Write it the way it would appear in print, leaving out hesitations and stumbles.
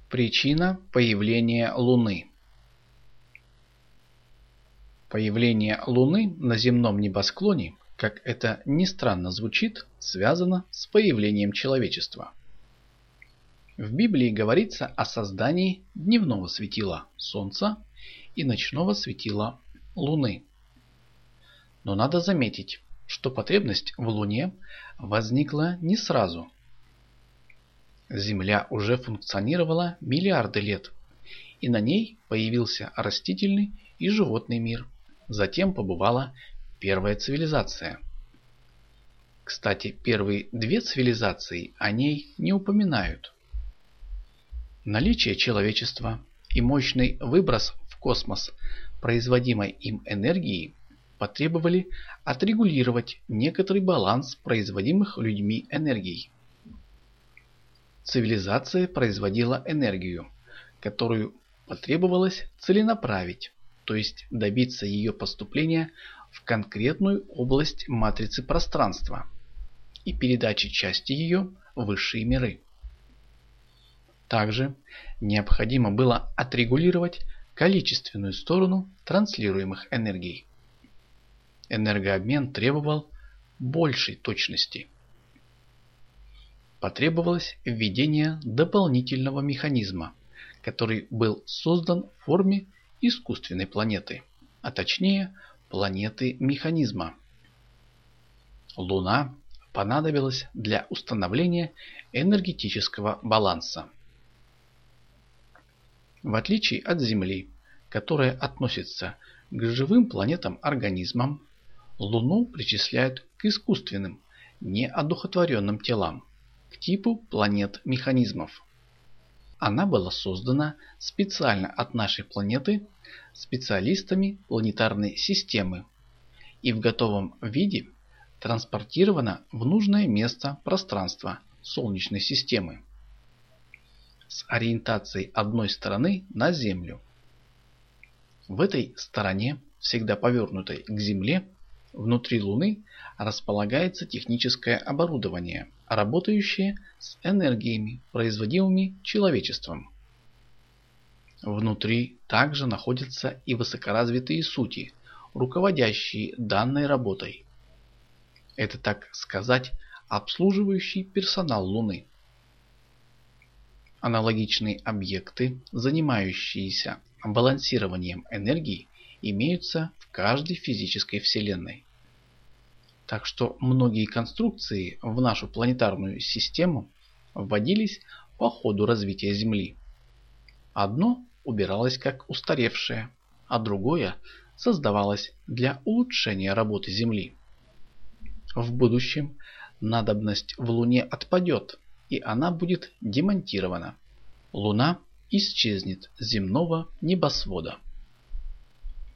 Причина появления Луны. Появление Луны на земном небосклоне, как это ни странно звучит, связано с появлением человечества. В Библии говорится о создании дневного светила Солнца и ночного светила Луны. Но надо заметить, что потребность в Луне возникла не сразу. Земля уже функционировала миллиарды лет, и на ней появился растительный и животный мир. Затем побывала первая цивилизация. Кстати, первые две цивилизации о ней не упоминают. Наличие человечества и мощный выброс в космос производимой им энергии потребовали отрегулировать некоторый баланс производимых людьми энергий. Цивилизация производила энергию, которую потребовалось целенаправить, то есть добиться ее поступления в конкретную область матрицы пространства и передачи части ее в высшие миры. Также необходимо было отрегулировать количественную сторону транслируемых энергий. Энергообмен требовал большей точности. Потребовалось введение дополнительного механизма, который был создан в форме искусственной планеты, а точнее планеты механизма. Луна понадобилась для установления энергетического баланса. В отличие от Земли, которая относится к живым планетам-организмам, Луну причисляют к искусственным, неодухотворенным телам, к типу планет-механизмов. Она была создана специально от нашей планеты специалистами планетарной системы и в готовом виде транспортирована в нужное место пространства Солнечной системы с ориентацией одной стороны на Землю. В этой стороне, всегда повернутой к Земле, внутри Луны располагается техническое оборудование, работающее с энергиями, производимыми человечеством. Внутри также находятся и высокоразвитые сути, руководящие данной работой. Это, так сказать, обслуживающий персонал Луны. Аналогичные объекты, занимающиеся балансированием энергии, имеются в каждой физической вселенной. Так что многие конструкции в нашу планетарную систему вводились по ходу развития Земли. Одно убиралось как устаревшее, а другое создавалось для улучшения работы Земли. В будущем надобность в Луне отпадет, и она будет демонтирована. Луна исчезнет с земного небосвода.